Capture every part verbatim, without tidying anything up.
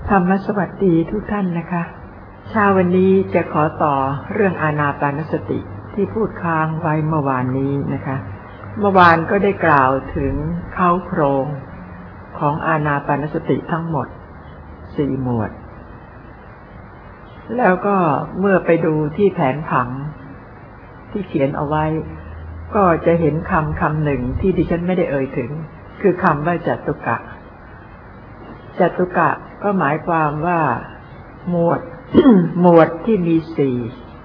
ธรรมสวัสดีทุกท่านนะคะเช้าวันนี้จะขอต่อเรื่องอานาปานสติที่พูดค้างไว้เมื่อวานนี้นะคะเมื่อวานก็ได้กล่าวถึงเค้าโครงของอานาปานสติทั้งหมดสี่หมวดแล้วก็เมื่อไปดูที่แผนผังที่เขียนเอาไว้ก็จะเห็นคำคำหนึ่งที่ดิฉันไม่ได้เอ่ยถึงคือคำว่าจัตุกะจัตุกะก็หมายความว่าหมวด หมวดที่มีสี่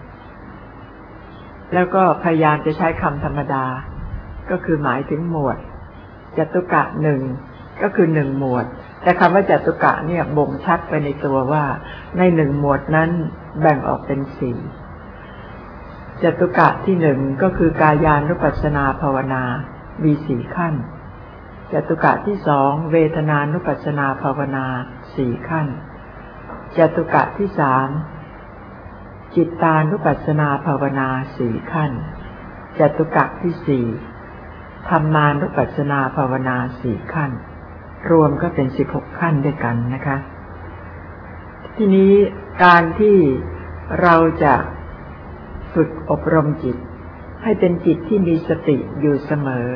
แล้วก็พยายามจะใช้คำธรรมดาก็คือหมายถึงหมวดจัตุกะหนึ่งก็คือหนึ่งหมวดแต่คำว่าจัตุกะเนี่ยบ่งชัดไปในตัวว่าในหนึ่งหมวดนั้นแบ่งออกเป็นสี่จัตุกะที่หนึ่งก็คือกายานุปัสสนาภาวนามีสี่ขั้นจตุกะที่สองเวทนานุปัสสนาภาวนาสี่ขั้นจตุกะที่สามจิตตานุปัสสนาภาวนาสี่ขั้นจตุกะที่สี่ธรรมานุปัสสนาภาวนาสี่ขั้นรวมก็เป็นสิบหกขั้นด้วยกันนะคะทีนี้การที่เราจะฝึกอบรมจิตให้เป็นจิตที่มีสติอยู่เสมอ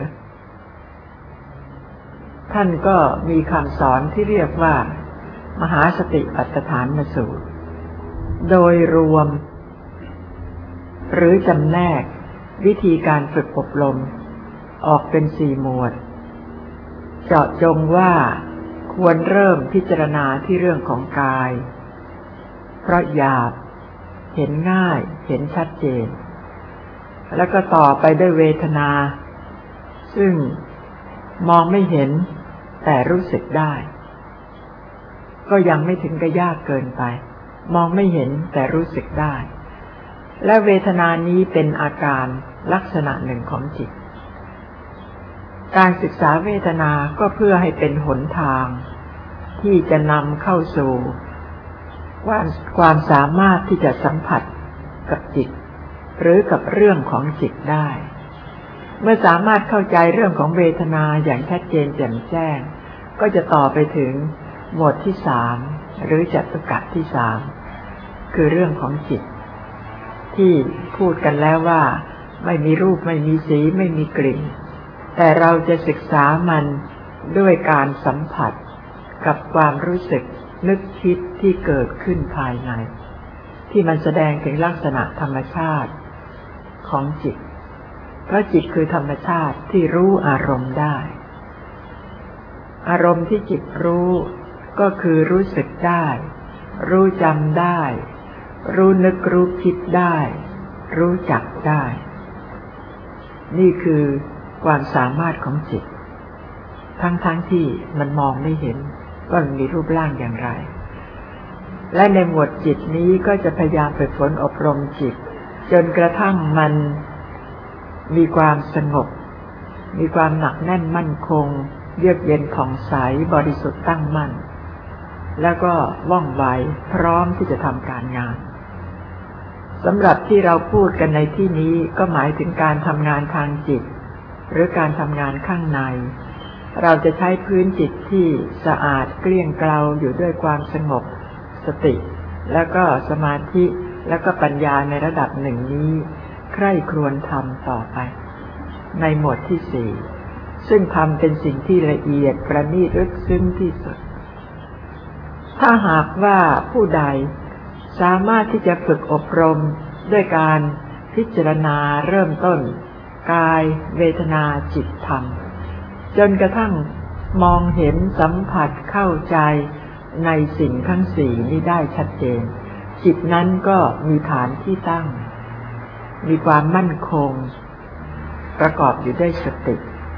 ท่านก็มีคำสอนที่เรียกว่ามหาสติปัฏฐานสูตรโดยรวมหรือจำแนกวิธีการฝึกอบรมออกเป็นสี่หมวดเจาะจงว่าควรเริ่มพิจารณาที่เรื่องของกายเพราะหยาบเห็นง่ายเห็นชัดเจนแล้วก็ต่อไปด้วยเวทนาซึ่งมองไม่เห็นแต่รู้สึกได้ก็ยังไม่ถึงกับยากเกินไปมองไม่เห็นแต่รู้สึกได้และเวทนานี้เป็นอาการลักษณะหนึ่งของจิตการศึกษาเวทนาก็เพื่อให้เป็นหนทางที่จะนำเข้าสู่ความความสามารถที่จะสัมผัสกับจิตหรือกับเรื่องของจิตได้เมื่อสามารถเข้าใจเรื่องของเวทนาอย่างชัดเจนแจ่มแจ้งก็จะต่อไปถึงหมวดที่สามหรือจัตุกะที่สามคือเรื่องของจิตที่พูดกันแล้วว่าไม่มีรูปไม่มีสีไม่มีกลิ่นแต่เราจะศึกษามันด้วยการสัมผัสกับความรู้สึกนึกคิดที่เกิดขึ้นภายในที่มันแสดงถึงลักษณะธรรมชาติของจิตเพราะจิตคือธรรมชาติที่รู้อารมณ์ได้อารมณ์ที่จิตรู้ก็คือรู้สึกได้รู้จำได้รู้นึกรู้คิดได้รู้จักได้นี่คือความสามารถของจิตทั้งๆ ท, ที่มันมองไม่เห็นว่ามันมีรูปร่างอย่างไรและในหมวดจิตนี้ก็จะพยายามฝึกฝนอบรมจิตจนกระทั่งมันมีความสงบมีความหนักแน่นมั่นคงเยือกเย็นผ่องใสบริสุทธิ์ตั้งมั่นแล้วก็ว่องไวพร้อมที่จะทำการงานสำหรับที่เราพูดกันในที่นี้ก็หมายถึงการทำงานทางจิตหรือการทำงานข้างในเราจะใช้พื้นจิตที่สะอาดเกลี้ยงเกลาอยู่ด้วยความสงบสติแล้วก็สมาธิแล้วก็ปัญญาในระดับหนึ่งนี้ใคร่ครวญทำต่อไปในหมวดที่สี่ซึ่งทำเป็นสิ่งที่ละเอียดประณีตลึกซึ้งที่สุดถ้าหากว่าผู้ใดสามารถที่จะฝึกอบรมด้วยการพิจารณาเริ่มต้นกายเวทนาจิตธรรมจนกระทั่งมองเห็นสัมผัสเข้าใจในสิ่งทั้งสี่นี้ได้ชัดเจนจิตนั้นก็มีฐานที่ตั้งมีความมั่นคงประกอบอยู่ด้วยสติ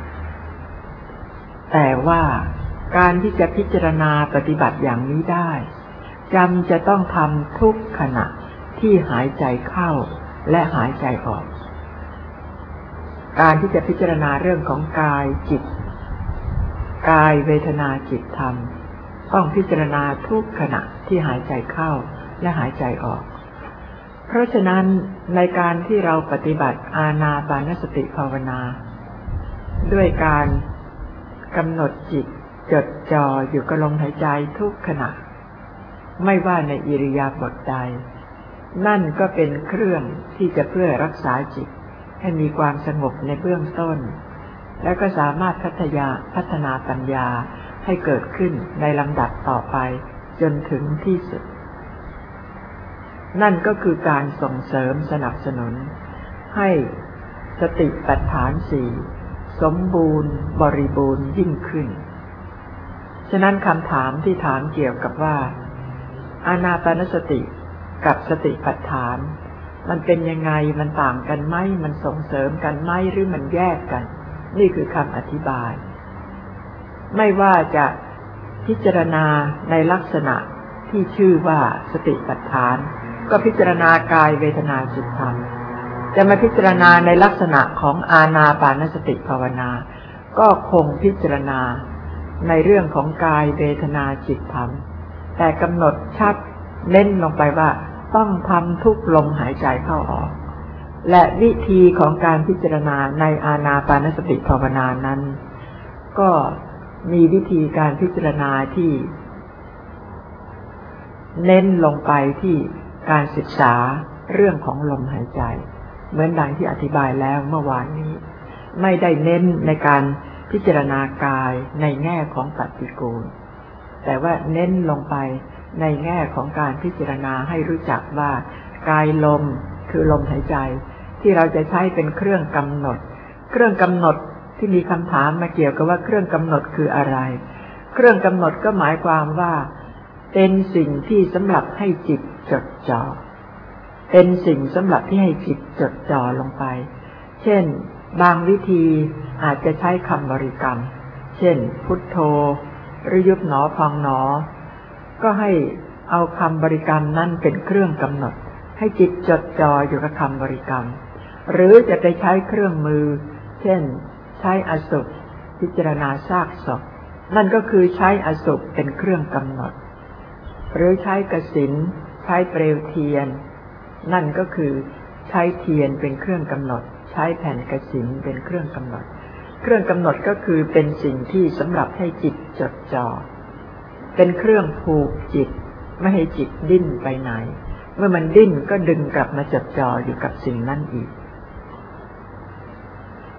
แต่ว่าการที่จะพิจารณาปฏิบัติอย่างนี้ได้จำจะต้องทำทุกขณะที่หายใจเข้าและหายใจออกการที่จะพิจารณาเรื่องของกายจิตกายเวทนาจิตธรรมต้องพิจารณาทุกขณะที่หายใจเข้าและหายใจออกเพราะฉะนั้นในการที่เราปฏิบัติอานาปานสติภาวนาด้วยการกำหนดจิตจดจ่ออยู่กับลมหายใจทุกขณะไม่ว่าในอิริยาบถใดนั่นก็เป็นเครื่องที่จะเพื่อรักษาจิตให้มีความสงบในเบื้องต้นแล้วก็สามารถพัฒนาพัฒนาปัญญาให้เกิดขึ้นในลำดับต่อไปจนถึงที่สุดนั่นก็คือการส่งเสริมสนับสนุนให้สติปัฏฐานสี่สมบูรณ์บริบูรณ์ยิ่งขึ้นฉะนั้นคำถามที่ถามเกี่ยวกับว่าอานาปานสติกับสติปัฏฐานมันเป็นยังไงมันต่างกันไหมมันส่งเสริมกันไหมหรือมันแยกกันนี่คือคำอธิบายไม่ว่าจะพิจารณาในลักษณะที่ชื่อว่าสติปัฏฐานก็พิจารณากายเวทนาจิตธรรมจะมาพิจารณาในลักษณะของอานาปานสติภาวนาก็คงพิจารณาในเรื่องของกายเวทนาจิตธรรมแต่กำหนดชัดเน้นลงไปว่าต้องทำทุกลมหายใจเข้าออกและวิธีของการพิจารณาในอานาปานสติภาวนานั้นก็มีวิธีการพิจารณาที่เน้นลงไปที่การศึกษาเรื่องของลมหายใจเหมือนดังที่อธิบายแล้วเมื่อวานนี้ไม่ได้เน้นในการพิจารณากายในแง่ของปฏิกูลแต่ว่าเน้นลงไปในแง่ของการพิจารณาให้รู้จักว่ากายลมคือลมหายใจที่เราจะใช้เป็นเครื่องกำหนดเครื่องกำหนดที่มีคำถามมาเกี่ยวกับว่าเครื่องกำหนดคืออะไรเครื่องกำหนดก็หมายความว่าเป็นสิ่งที่สำหรับให้จิตจดจ่อเป็นสิ่งสำหรับที่ให้จิตจดจ่อลงไปเช่นบางวิธีอาจจะใช้คำบริกรรมเช่นพุทโธหรือยุบหนอพองหนอก็ให้เอาคำบริกรรมนั่นเป็นเครื่องกำหนดให้จิตจดจ่ออยู่กับคำบริกรรมหรือจะไปใช้เครื่องมือเช่นใช้อสุภพิจารณาซากศพนั่นก็คือใช้อสุภเป็นเครื่องกำหนดหรือใช้กสิณใช้เปลวเทียนนั่นก็คือใช้เทียนเป็นเครื่องกำหนดใช้แผ่นกสิณเป็นเครื่องกำหนดเครื่องกำหนดก็คือเป็นสิ่งที่สำหรับให้จิตจดจ่อเป็นเครื่องผูกจิตไม่ให้จิตดิ้นไปไหนเมื่อมันดิ้นก็ดึงกลับมาจดจ่ออยู่กับสิ่งนั้นอีก